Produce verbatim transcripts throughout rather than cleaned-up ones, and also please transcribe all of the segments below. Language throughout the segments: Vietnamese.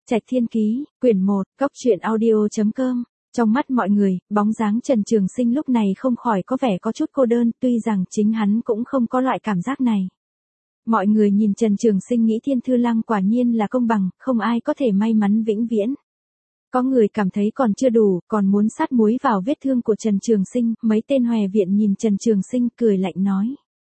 Trạch Thiên Ký, quyển một, cốc truyện audio chấm com. Trong mắt mọi người, bóng dáng Trần Trường Sinh lúc này không khỏi có vẻ có chút cô đơn, tuy rằng chính hắn cũng không có loại cảm giác này. Mọi người nhìn Trần Trường Sinh nghĩ Thiên Thư Lăng quả nhiên là công bằng, không ai có thể may mắn vĩnh viễn. Có người cảm thấy còn chưa đủ, còn muốn sát muối vào vết thương của Trần Trường Sinh, mấy tên hòe viện nhìn Trần Trường Sinh cười lạnh nói.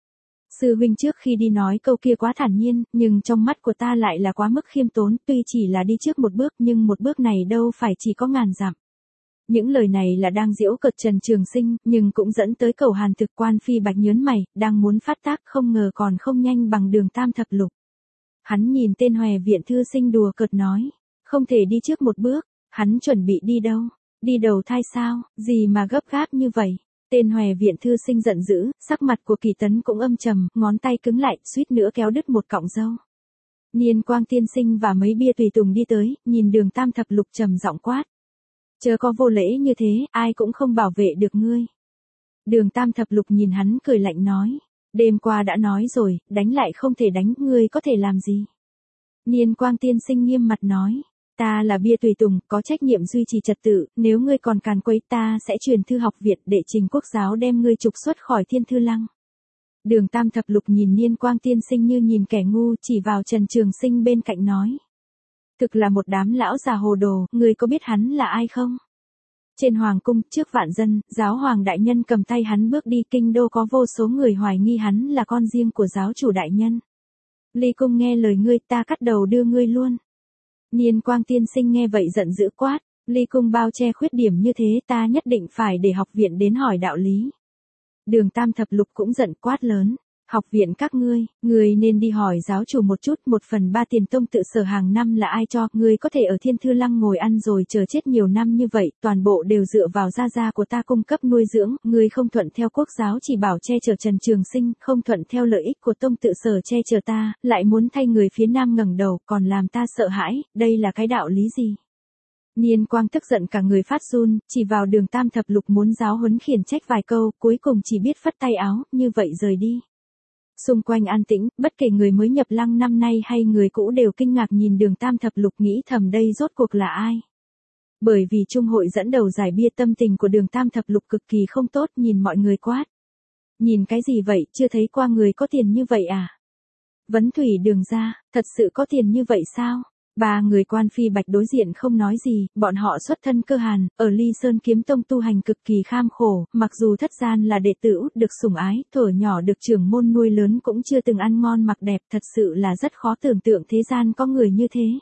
Sư huynh trước khi đi nói câu kia quá thản nhiên, nhưng trong mắt của ta lại là quá mức khiêm tốn, tuy chỉ là đi trước một bước nhưng một bước này đâu phải chỉ có ngàn dặm. Những lời này là đang giễu cợt Trần Trường Sinh, nhưng cũng dẫn tới Cầu Hàn Thực. Quan Phi Bạch nhớn mày, đang muốn phát tác không ngờ còn không nhanh bằng Đường Tam Thập Lục. Hắn nhìn tên hòe viện thư sinh đùa cợt nói, không thể đi trước một bước, hắn chuẩn bị đi đâu, đi đầu thai sao, gì mà gấp gáp như vậy. Tên hòe viện thư sinh giận dữ, sắc mặt của Kỳ Tấn cũng âm trầm, ngón tay cứng lại, suýt nữa kéo đứt một cọng râu. Niên Quang tiên sinh và mấy bia tùy tùng đi tới, nhìn Đường Tam Thập Lục trầm giọng quát. Chớ có vô lễ như thế, ai cũng không bảo vệ được ngươi. Đường Tam Thập Lục nhìn hắn cười lạnh nói, đêm qua đã nói rồi, đánh lại không thể đánh, ngươi có thể làm gì? Niên Quang tiên sinh nghiêm mặt nói. Ta là bia tùy tùng, có trách nhiệm duy trì trật tự, nếu ngươi còn càn quấy ta sẽ truyền thư học viện để trình quốc giáo đem ngươi trục xuất khỏi Thiên Thư Lăng. Đường Tam Thập Lục nhìn Niên Quang tiên sinh như nhìn kẻ ngu, chỉ vào Trần Trường Sinh bên cạnh nói. Thực là một đám lão già hồ đồ, ngươi có biết hắn là ai không? Trên hoàng cung, trước vạn dân, giáo hoàng đại nhân cầm tay hắn bước đi kinh đô có vô số người hoài nghi hắn là con riêng của giáo chủ đại nhân. Ly cung nghe lời ngươi ta cắt đầu đưa ngươi luôn. Niên Quang tiên sinh nghe vậy giận dữ quát, Ly cung bao che khuyết điểm như thế ta nhất định phải để học viện đến hỏi đạo lý. Đường Tam Thập Lục cũng giận quát lớn, học viện các ngươi, ngươi nên đi hỏi giáo chủ một chút, một phần ba tiền tông tự sở hàng năm là ai cho, ngươi có thể ở Thiên Thư Lăng ngồi ăn rồi chờ chết nhiều năm như vậy, toàn bộ đều dựa vào gia gia của ta cung cấp nuôi dưỡng, ngươi không thuận theo quốc giáo chỉ bảo che chở Trần Trường Sinh, không thuận theo lợi ích của tông tự sở che chở ta, lại muốn thay người phía nam ngẩng đầu, còn làm ta sợ hãi, đây là cái đạo lý gì? Niên Quang tức giận cả người phát run, chỉ vào Đường Tam Thập Lục muốn giáo huấn khiển trách vài câu, cuối cùng chỉ biết phất tay áo, như vậy rời đi. Xung quanh an tĩnh, bất kể người mới nhập lăng năm nay hay người cũ đều kinh ngạc nhìn Đường Tam Thập Lục nghĩ thầm đây rốt cuộc là ai. Bởi vì trung hội dẫn đầu giải bia tâm tình của Đường Tam Thập Lục cực kỳ không tốt, nhìn mọi người quát. Nhìn cái gì vậy, chưa thấy qua người có tiền như vậy à? Vấn Thủy Đường ra, thật sự có tiền như vậy sao? Ba người Quan Phi Bạch đối diện không nói gì, bọn họ xuất thân cơ hàn, ở Ly Sơn Kiếm Tông tu hành cực kỳ kham khổ, mặc dù thất gian là đệ tử út được sủng ái, thuở nhỏ được trưởng môn nuôi lớn cũng chưa từng ăn ngon mặc đẹp, thật sự là rất khó tưởng tượng thế gian có người như thế.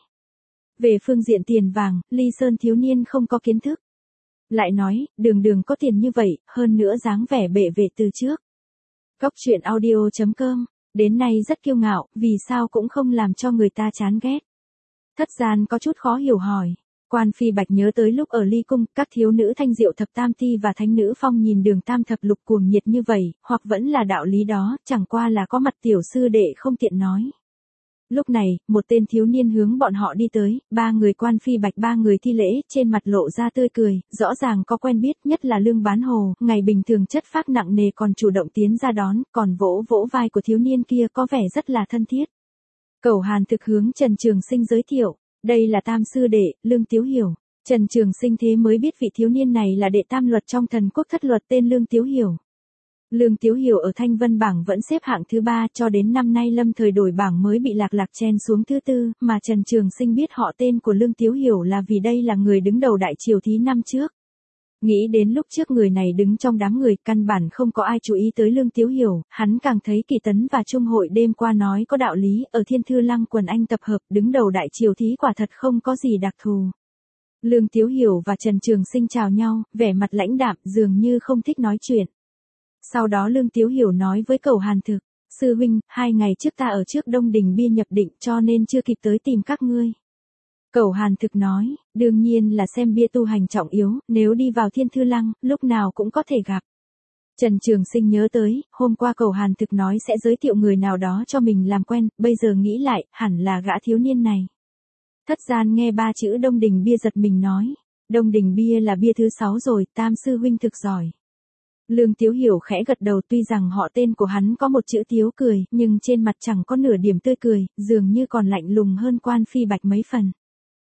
Về phương diện tiền vàng, Ly Sơn thiếu niên không có kiến thức. Lại nói, đường đường có tiền như vậy, hơn nữa dáng vẻ bệ vệ từ trước. Cốc truyện audio chấm com, đến nay rất kiêu ngạo, vì sao cũng không làm cho người ta chán ghét. Thất gian có chút khó hiểu hỏi. Quan Phi Bạch nhớ tới lúc ở Ly Cung, các thiếu nữ Thanh Diệu Thập Tam Ti và Thánh Nữ Phong nhìn Đường Tam Thập Lục cuồng nhiệt như vậy, hoặc vẫn là đạo lý đó, chẳng qua là có mặt tiểu sư đệ không tiện nói. Lúc này, một tên thiếu niên hướng bọn họ đi tới, ba người Quan Phi Bạch ba người thi lễ, trên mặt lộ ra tươi cười, rõ ràng có quen biết, nhất là Lương Bán Hồ, ngày bình thường chất phác nặng nề còn chủ động tiến ra đón, còn vỗ vỗ vai của thiếu niên kia có vẻ rất là thân thiết. Cầu Hàn Thực hướng Trần Trường Sinh giới thiệu, đây là tam sư đệ, Lương Tiếu Hiểu. Trần Trường Sinh thế mới biết vị thiếu niên này là đệ tam luật trong thần quốc thất luật tên Lương Tiếu Hiểu. Lương Tiếu Hiểu ở Thanh Vân bảng vẫn xếp hạng thứ ba cho đến năm nay lâm thời đổi bảng mới bị lạc lạc chen xuống thứ tư, mà Trần Trường Sinh biết họ tên của Lương Tiếu Hiểu là vì đây là người đứng đầu đại triều thí năm trước. Nghĩ đến lúc trước người này đứng trong đám người, căn bản không có ai chú ý tới Lương Tiếu Hiểu, hắn càng thấy Kỳ Tấn và Trung hội đêm qua nói có đạo lý, ở Thiên Thư Lăng quần anh tập hợp, đứng đầu đại triều thí quả thật không có gì đặc thù. Lương Tiếu Hiểu và Trần Trường Sinh chào nhau, vẻ mặt lãnh đạm, dường như không thích nói chuyện. Sau đó Lương Tiếu Hiểu nói với Cầu Hàn Thực, sư huynh, hai ngày trước ta ở trước Đông Đình bia nhập định cho nên chưa kịp tới tìm các ngươi. Cầu Hàn Thực nói, đương nhiên là xem bia tu hành trọng yếu, nếu đi vào Thiên Thư Lăng, lúc nào cũng có thể gặp. Trần Trường Sinh nhớ tới, hôm qua Cầu Hàn Thực nói sẽ giới thiệu người nào đó cho mình làm quen, bây giờ nghĩ lại, hẳn là gã thiếu niên này. Thất gian nghe ba chữ Đông Đình bia giật mình nói, Đông Đình bia là bia thứ sáu rồi, tam sư huynh thực giỏi. Lương Tiếu Hiểu khẽ gật đầu, tuy rằng họ tên của hắn có một chữ Tiếu cười, nhưng trên mặt chẳng có nửa điểm tươi cười, dường như còn lạnh lùng hơn Quan Phi Bạch mấy phần.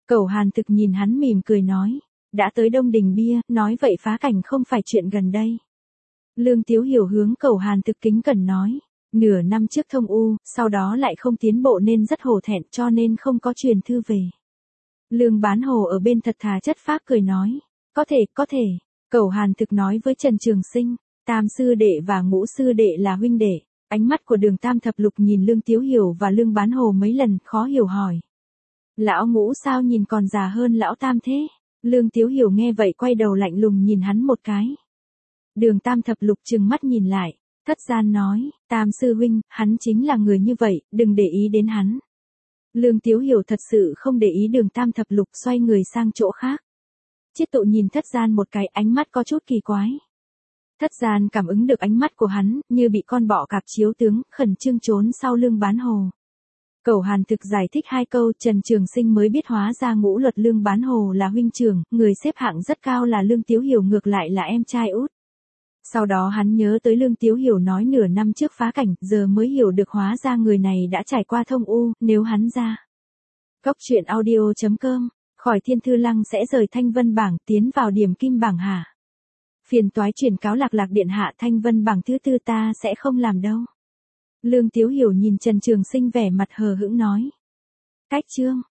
Cẩu Hàn Thực nhìn hắn mỉm cười nói. Đã tới Đông Đình Bia, nói vậy phá cảnh không phải chuyện gần đây. Lương Tiếu Hiểu hướng Cẩu Hàn Thực kính cẩn nói. Nửa năm trước thông u, sau đó lại không tiến bộ nên rất hổ thẹn cho nên không có truyền thư về. Lương Bán Hồ ở bên thật thà chất phác cười nói. Có thể, có thể. Cẩu Hàn Thực nói với Trần Trường Sinh. Tam sư đệ và ngũ sư đệ là huynh đệ. Ánh mắt của Đường Tam Thập Lục nhìn Lương Tiếu Hiểu và Lương Bán Hồ mấy lần, khó hiểu hỏi. Lão ngũ sao nhìn còn già hơn lão Tam thế? Lương Tiếu Hiểu nghe vậy quay đầu lạnh lùng nhìn hắn một cái. Đường Tam Thập Lục trừng mắt nhìn lại, thất gian nói, Tam sư huynh, hắn chính là người như vậy, đừng để ý đến hắn. Lương Tiếu Hiểu thật sự không để ý Đường Tam Thập Lục, xoay người sang chỗ khác. Chiết Tụ nhìn thất gian một cái, ánh mắt có chút kỳ quái. Thất gian cảm ứng được ánh mắt của hắn, như bị con bọ cạp chiếu tướng, khẩn trương trốn sau Lương Bán Hồ. Cẩu Hàn Thực giải thích hai câu, Trần Trường Sinh mới biết hóa ra ngũ luật Lương Bán Hồ là huynh trưởng, người xếp hạng rất cao là Lương Tiếu Hiểu ngược lại là em trai út. Sau đó hắn nhớ tới Lương Tiếu Hiểu nói nửa năm trước phá cảnh, giờ mới hiểu được hóa ra người này đã trải qua thông u, nếu hắn ra. Cốc truyện audio chấm com, khỏi Thiên Thư Lăng sẽ rời Thanh Vân bảng tiến vào điểm kim bảng hả? Phiền toái truyền cáo Lạc Lạc điện hạ, Thanh Vân bảng thứ tư ta sẽ không làm đâu. Lương Tiếu Hiểu nhìn Trần Trường Sinh vẻ mặt hờ hững nói. Cách chương.